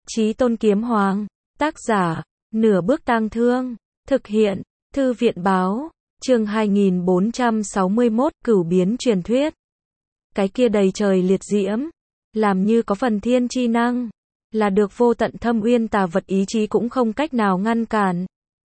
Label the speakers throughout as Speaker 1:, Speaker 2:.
Speaker 1: Chí Tôn Kiếm Hoàng, tác giả, Nửa Bước Tang Thương, thực hiện, Thư viện báo, chương 2461, Cửu biến truyền thuyết. Cái kia đầy trời liệt diễm, làm như có phần thiên chi năng, là được vô tận thâm uyên tà vật ý chí cũng không cách nào ngăn cản.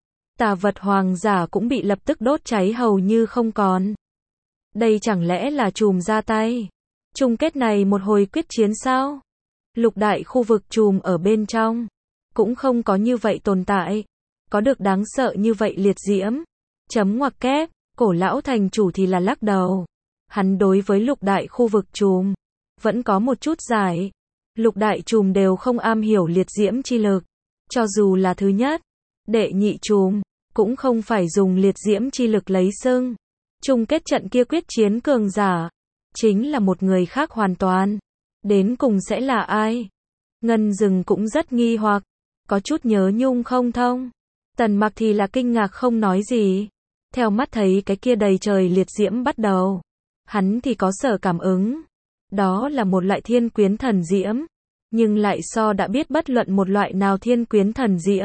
Speaker 1: Tà vật hoàng giả cũng bị lập tức đốt cháy hầu như không còn. Đây chẳng lẽ là trùm ra tay? Chung kết này một hồi quyết chiến sao? Lục đại khu vực trùm ở bên trong, cũng không có như vậy tồn tại, có được đáng sợ như vậy liệt diễm. Chấm ngoặc kép, Cổ lão thành chủ thì là lắc đầu. Hắn đối với lục đại khu vực trùm, vẫn có một chút giải. Lục đại trùm đều không am hiểu liệt diễm chi lực. Cho dù là thứ nhất, đệ nhị trùm, cũng không phải dùng liệt diễm chi lực lấy xưng. Chung kết trận kia quyết chiến cường giả, chính là một người khác hoàn toàn. Đến cùng sẽ là ai? Ngân Dừng cũng rất nghi hoặc, có chút nhớ nhung không thông. Tần Mặc thì là kinh ngạc không nói gì. Theo mắt thấy cái kia đầy trời liệt diễm bắt đầu, hắn thì có sở cảm ứng. Đó là một loại thiên quyến thần diễm, nhưng lại so đã biết bất luận một loại nào thiên quyến thần diễm,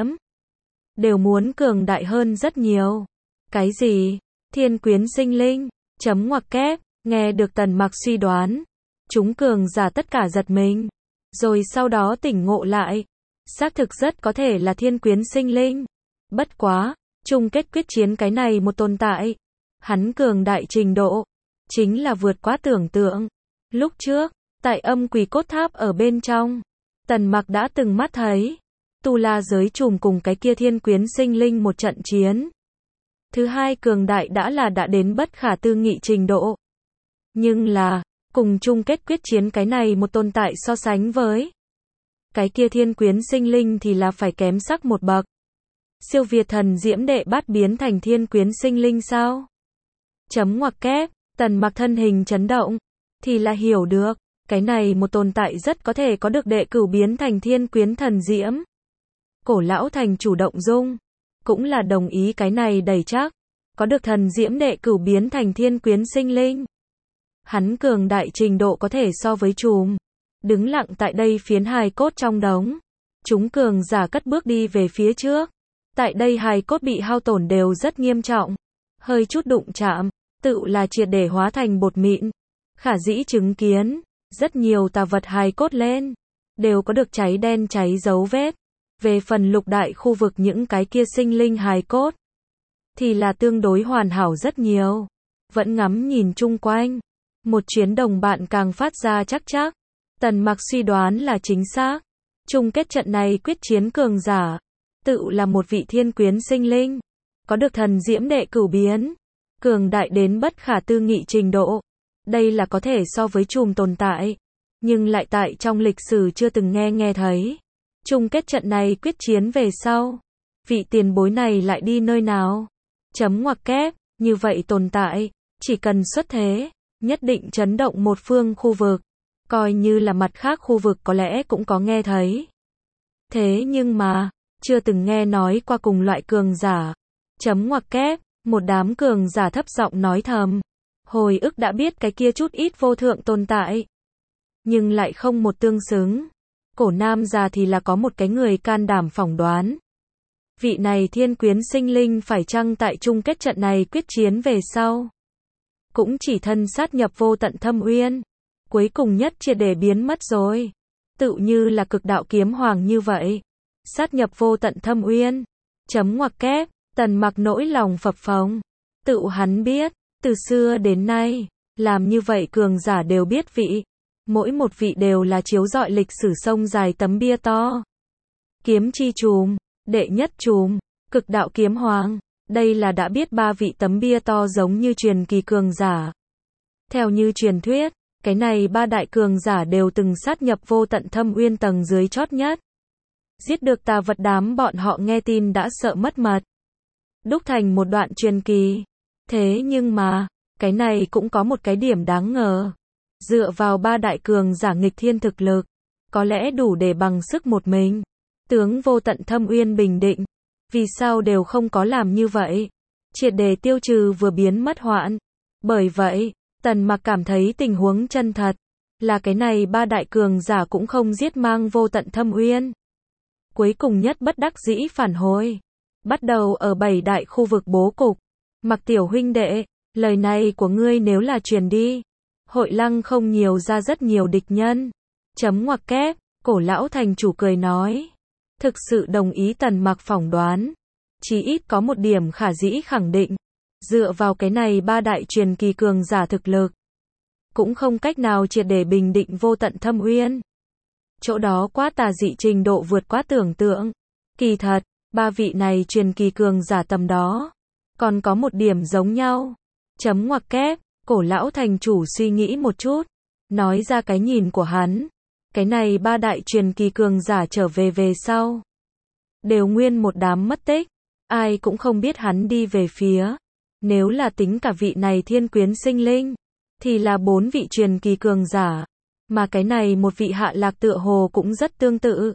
Speaker 1: đều muốn cường đại hơn rất nhiều. Cái gì? Thiên quyến sinh linh? Chấm ngoặc kép, nghe được Tần Mặc suy đoán, chúng cường giả tất cả giật mình, rồi sau đó tỉnh ngộ lại. Xác thực rất có thể là thiên quyến sinh linh. Bất quá, chung kết quyết chiến cái này một tồn tại, hắn cường đại trình độ, chính là vượt quá tưởng tượng. Lúc trước, tại Âm Quỷ Cốt Tháp ở bên trong, Tần Mặc đã từng mắt thấy Tu La giới trùm cùng cái kia thiên quyến sinh linh một trận chiến. Thứ hai cường đại đã đến bất khả tư nghị trình độ. Nhưng là, cùng chung kết quyết chiến cái này một tồn tại so sánh với cái kia thiên quyến sinh linh thì là phải kém sắc một bậc. Siêu việt thần diễm đệ bát biến thành thiên quyến sinh linh sao? Chấm ngoặc kép, Tần Mặc thân hình chấn động, thì là hiểu được, cái này một tồn tại rất có thể có được đệ cửu biến thành thiên quyến thần diễm. Cổ lão thành chủ động dung, cũng là đồng ý cái này đầy chắc, có được thần diễm đệ cửu biến thành thiên quyến sinh linh. Hắn cường đại trình độ có thể so với trùm. Đứng lặng tại đây phiến hài cốt trong đống. Chúng cường giả cất bước đi về phía trước. Tại đây hài cốt bị hao tổn đều rất nghiêm trọng. Hơi chút đụng chạm, tự là triệt để hóa thành bột mịn. Khả dĩ chứng kiến, rất nhiều tà vật hài cốt lên, đều có được cháy đen cháy dấu vết. Về phần lục đại khu vực những cái kia sinh linh hài cốt, thì là tương đối hoàn hảo rất nhiều. Vẫn ngắm nhìn chung quanh. Một chuyến đồng bạn càng phát ra chắc. Tần Mặc suy đoán là chính xác. Chung kết trận này quyết chiến cường giả, tự là một vị thiên quyến sinh linh, có được thần diễm đệ cửu biến, cường đại đến bất khả tư nghị trình độ. Đây là có thể so với trùm tồn tại, nhưng lại tại trong lịch sử chưa từng nghe thấy. Chung kết trận này quyết chiến về sau, vị tiền bối này lại đi nơi nào? Chấm ngoặc kép, như vậy tồn tại, chỉ cần xuất thế, nhất định chấn động một phương khu vực. Coi như là mặt khác khu vực có lẽ cũng có nghe thấy. Thế nhưng mà, chưa từng nghe nói qua cùng loại cường giả. Chấm ngoặc kép, một đám cường giả thấp giọng nói thầm. Hồi ức đã biết cái kia chút ít vô thượng tồn tại, nhưng lại không một tương xứng. Cổ nam già thì là có một cái người can đảm phỏng đoán. Vị này thiên quyến sinh linh phải chăng tại chung kết trận này quyết chiến về sau, cũng chỉ thân sát nhập vô tận thâm uyên. Cuối cùng nhất triệt để biến mất rồi. Tự như là cực đạo kiếm hoàng như vậy. Sát nhập vô tận thâm uyên. Chấm ngoặc kép, Tần Mặc nỗi lòng phập phồng. Tự hắn biết, từ xưa đến nay, làm như vậy cường giả đều biết vị. Mỗi một vị đều là chiếu rọi lịch sử sông dài tấm bia to. Kiếm chi trùm, đệ nhất trùm, cực đạo kiếm hoàng. Đây là đã biết ba vị tấm bia to giống như truyền kỳ cường giả. Theo như truyền thuyết, cái này ba đại cường giả đều từng sát nhập vô tận thâm uyên tầng dưới chót nhất. Giết được tà vật đám bọn họ nghe tin đã sợ mất mật. Đúc thành một đoạn truyền kỳ. Thế nhưng mà, cái này cũng có một cái điểm đáng ngờ. Dựa vào ba đại cường giả nghịch thiên thực lực, có lẽ đủ để bằng sức một mình. Tướng vô tận thâm uyên bình định. Vì sao đều không có làm như vậy? Triệt để tiêu trừ vừa biến mất hoạn. Bởi vậy, Tần Mặc cảm thấy tình huống chân thật là cái này ba đại cường giả cũng không giết mang vô tận thâm uyên. cuối cùng nhất bất đắc dĩ phản hồi. Bắt đầu ở 7 đại khu vực bố cục. Mặc tiểu huynh đệ, lời này của ngươi nếu là truyền đi, Hội Lăng không nhiều ra rất nhiều địch nhân. Chấm ngoặc kép, Cổ lão thành chủ cười nói. Thực sự đồng ý Tần Mặc phỏng đoán. Chí ít có một điểm khả dĩ khẳng định. Dựa vào cái này 3 đại truyền kỳ cường giả thực lực, cũng không cách nào triệt để bình định vô tận thâm uyên. Chỗ đó quá tà dị trình độ vượt quá tưởng tượng. Kỳ thật, 3 vị này truyền kỳ cường giả tầm đó, còn có một điểm giống nhau. Chấm ngoặc kép, Cổ lão thành chủ suy nghĩ một chút, nói ra cái nhìn của hắn. Cái này 3 đại truyền kỳ cường giả trở về sau, đều nguyên một đám mất tích, ai cũng không biết hắn đi về phía. Nếu là tính cả vị này thiên quyến sinh linh, thì là 4 vị truyền kỳ cường giả, mà cái này một vị hạ lạc tựa hồ cũng rất tương tự.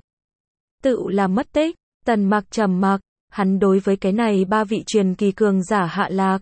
Speaker 1: Tự là mất tích. Tần Mặc trầm mặc, hắn đối với cái này 3 vị truyền kỳ cường giả hạ lạc,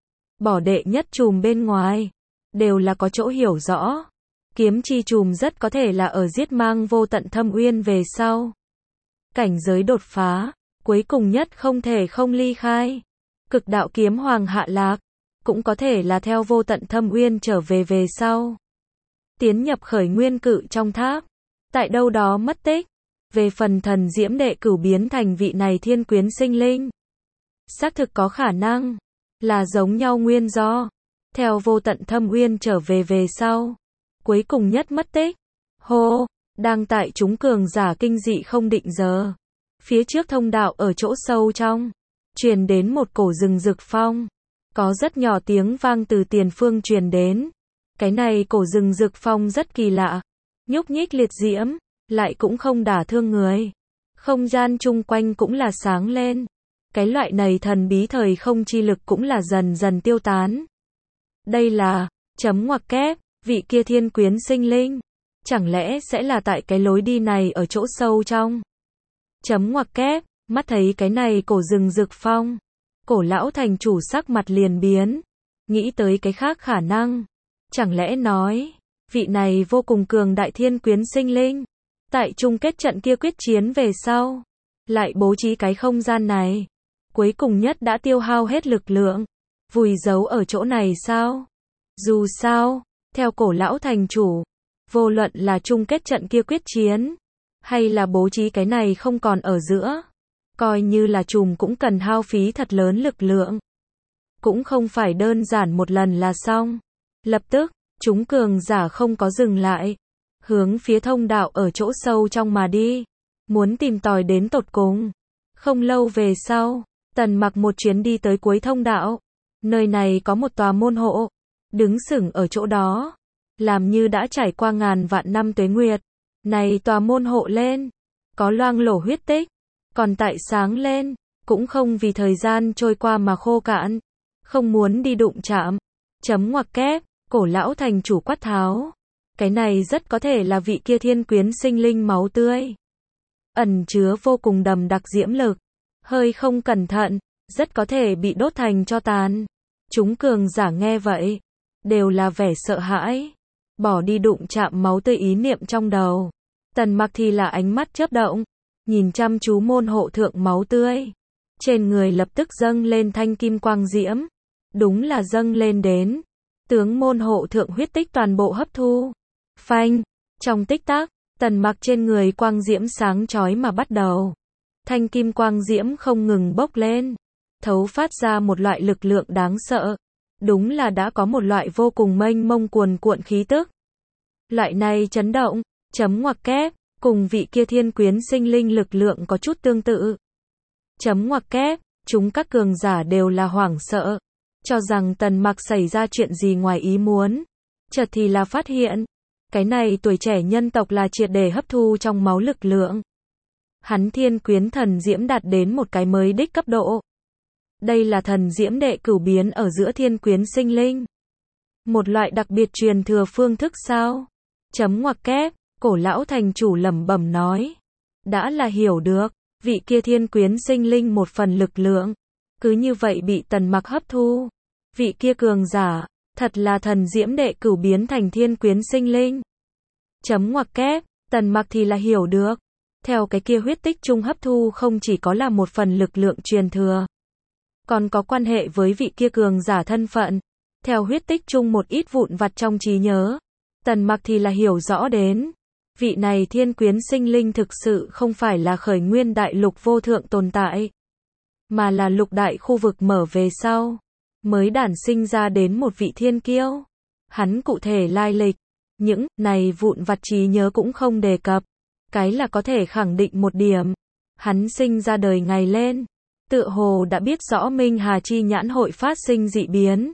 Speaker 1: bỏ đệ nhất trùm bên ngoài, đều là có chỗ hiểu rõ. Kiếm chi trùm rất có thể là ở giết mang vô tận thâm uyên về sau. Cảnh giới đột phá, cuối cùng nhất không thể không ly khai. Cực đạo kiếm hoàng hạ lạc, cũng có thể là theo vô tận thâm uyên trở về sau. Tiến nhập khởi nguyên cự trong tháp, tại đâu đó mất tích. Về phần thần diễm đệ cửu biến thành vị này thiên quyến sinh linh, xác thực có khả năng là giống nhau nguyên do, theo vô tận thâm uyên trở về sau, cuối cùng nhất mất tích. Hô, đang tại chúng cường giả kinh dị không định giờ. Phía trước thông đạo ở chỗ sâu trong, truyền đến một cổ rừng rực phong, có rất nhỏ tiếng vang từ tiền phương truyền đến. Cái này cổ rừng rực phong rất kỳ lạ, nhúc nhích liệt diễm, lại cũng không đả thương người. Không gian chung quanh cũng là sáng lên. Cái loại này thần bí thời không chi lực cũng là dần dần tiêu tán. Đây là, chấm ngoặc kép, vị kia thiên quyến sinh linh. Chẳng lẽ sẽ là tại cái lối đi này ở chỗ sâu trong? Chấm ngoặc kép, mắt thấy cái này cổ rừng rực phong. Cổ lão thành chủ sắc mặt liền biến. Nghĩ tới cái khác khả năng. Chẳng lẽ nói, vị này vô cùng cường đại thiên quyến sinh linh, tại chung kết trận kia quyết chiến về sau, lại bố trí cái không gian này, cuối cùng nhất đã tiêu hao hết lực lượng, vùi giấu ở chỗ này sao? Dù sao, theo cổ lão thành chủ, vô luận là chung kết trận kia quyết chiến, hay là bố trí cái này không còn ở giữa, coi như là trùm cũng cần hao phí thật lớn lực lượng. Cũng không phải đơn giản một lần là xong. Lập tức, chúng cường giả không có dừng lại, hướng phía thông đạo ở chỗ sâu trong mà đi, muốn tìm tòi đến tột cùng. Không lâu về sau, Tần Mặc một chuyến đi tới cuối thông đạo. Nơi này có một tòa môn hộ, đứng sừng ở chỗ đó, làm như đã trải qua ngàn vạn năm tuế nguyệt. Này tòa môn hộ lên, có loang lổ huyết tích, còn tại sáng lên, cũng không vì thời gian trôi qua mà khô cạn, không muốn đi đụng chạm. Chấm ngoặc kép, cổ lão thành chủ quát tháo. Cái này rất có thể là vị kia thiên quyến sinh linh máu tươi, ẩn chứa vô cùng đậm đặc diễm lực, hơi không cẩn thận, rất có thể bị đốt thành tro tàn. Chúng cường giả nghe vậy, đều là vẻ sợ hãi, bỏ đi đụng chạm máu tươi ý niệm trong đầu. Tần Mặc thì là ánh mắt chớp động, nhìn chăm chú môn hộ thượng máu tươi, trên người lập tức dâng lên thanh kim quang diễm, đúng là dâng lên đến, tướng môn hộ thượng huyết tích toàn bộ hấp thu. Phanh, trong tích tắc, Tần Mặc trên người quang diễm sáng chói mà bắt đầu. Thanh kim quang diễm không ngừng bốc lên, thấu phát ra một loại lực lượng đáng sợ. Đúng là đã có một loại vô cùng mênh mông cuồn cuộn khí tức. Loại này chấn động, chấm ngoặc kép, cùng vị kia thiên quyến sinh linh lực lượng có chút tương tự. Chấm ngoặc kép, chúng các cường giả đều là hoảng sợ, cho rằng Tần Mặc xảy ra chuyện gì ngoài ý muốn. Chợt thì là phát hiện, cái này tuổi trẻ nhân tộc là triệt để hấp thu trong máu lực lượng. Hắn thiên quyến thần diễm đạt đến một cái mới đích cấp độ. Đây là thần diễm đệ cửu biến ở giữa thiên quyến sinh linh. Một loại đặc biệt truyền thừa phương thức sao? Chấm ngoặc kép, cổ lão thành chủ lẩm bẩm nói. Đã là hiểu được, vị kia thiên quyến sinh linh một phần lực lượng, cứ như vậy bị Tần Mặc hấp thu. Vị kia cường giả, thật là thần diễm đệ cửu biến thành thiên quyến sinh linh. Chấm ngoặc kép, Tần Mặc thì là hiểu được. Theo cái kia huyết tích chung hấp thu không chỉ có là một phần lực lượng truyền thừa, còn có quan hệ với vị kia cường giả thân phận. Theo huyết tích chung một ít vụn vặt trong trí nhớ, Tần Mặc thì là hiểu rõ đến, vị này thiên quyến sinh linh thực sự không phải là khởi nguyên đại lục vô thượng tồn tại, mà là lục đại khu vực mở về sau, mới đản sinh ra đến một vị thiên kiêu. Hắn cụ thể lai lịch, những này vụn vặt trí nhớ cũng không đề cập, cái là có thể khẳng định một điểm, hắn sinh ra đời ngày lên, tựa hồ đã biết rõ Minh Hà chi nhãn hội phát sinh dị biến.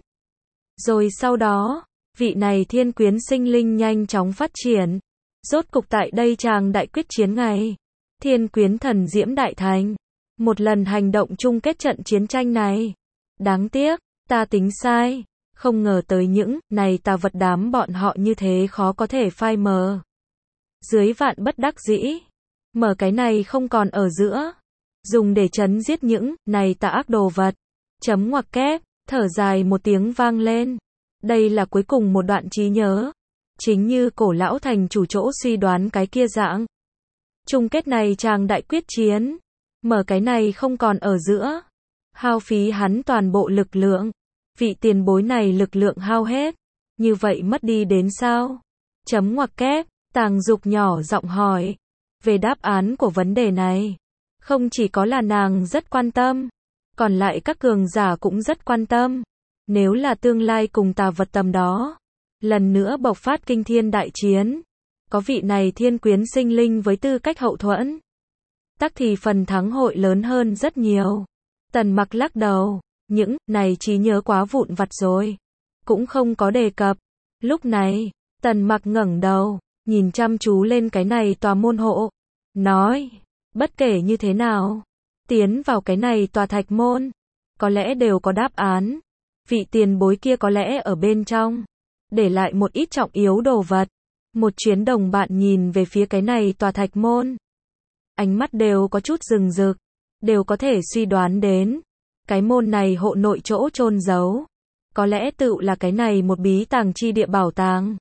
Speaker 1: Rồi sau đó, vị này thiên quyến sinh linh nhanh chóng phát triển, rốt cục tại đây chàng đại quyết chiến ngày, thiên quyến thần diễm đại thành, một lần hành động chung kết trận chiến tranh này. Đáng tiếc, ta tính sai, không ngờ tới những này tà vật đám bọn họ như thế khó có thể phai mờ. Dưới vạn bất đắc dĩ, mở cái này không còn ở giữa, dùng để chấn giết những này tà ác đồ vật. Chấm ngoặc kép, thở dài một tiếng vang lên. Đây là cuối cùng một đoạn trí nhớ, chính như cổ lão thành chủ chỗ suy đoán cái kia dạng. Chung kết này chàng đại quyết chiến, mở cái này không còn ở giữa, hao phí hắn toàn bộ lực lượng, vị tiền bối này lực lượng hao hết, như vậy mất đi đến sao? Chấm ngoặc kép, Tàng Dục nhỏ giọng hỏi, về đáp án của vấn đề này, không chỉ có là nàng rất quan tâm, còn lại các cường giả cũng rất quan tâm. Nếu là tương lai cùng tà vật tầm đó, lần nữa bộc phát kinh thiên đại chiến, có vị này thiên quyến sinh linh với tư cách hậu thuẫn, tắc thì phần thắng hội lớn hơn rất nhiều. Tần Mặc lắc đầu, những này trí nhớ quá vụn vặt rồi, cũng không có đề cập. Lúc này, Tần Mặc ngẩng đầu, nhìn chăm chú lên cái này tòa môn hộ, nói, bất kể như thế nào, tiến vào cái này tòa thạch môn, có lẽ đều có đáp án. Vị tiền bối kia có lẽ ở bên trong, để lại một ít trọng yếu đồ vật. Một chuyến đồng bạn nhìn về phía cái này tòa thạch môn, ánh mắt đều có chút rừng rực, đều có thể suy đoán đến, cái môn này hộ nội chỗ chôn giấu, có lẽ tự là cái này một bí tàng chi địa bảo tàng.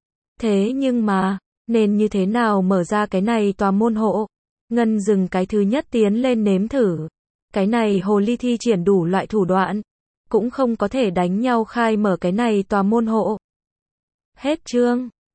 Speaker 1: Thế nhưng mà, nên như thế nào mở ra cái này tòa môn hộ? Ngân Dừng cái thứ nhất tiến lên nếm thử, cái này hồ ly thi triển đủ loại thủ đoạn, cũng không có thể đánh nhau khai mở cái này tòa môn hộ. Hết chương.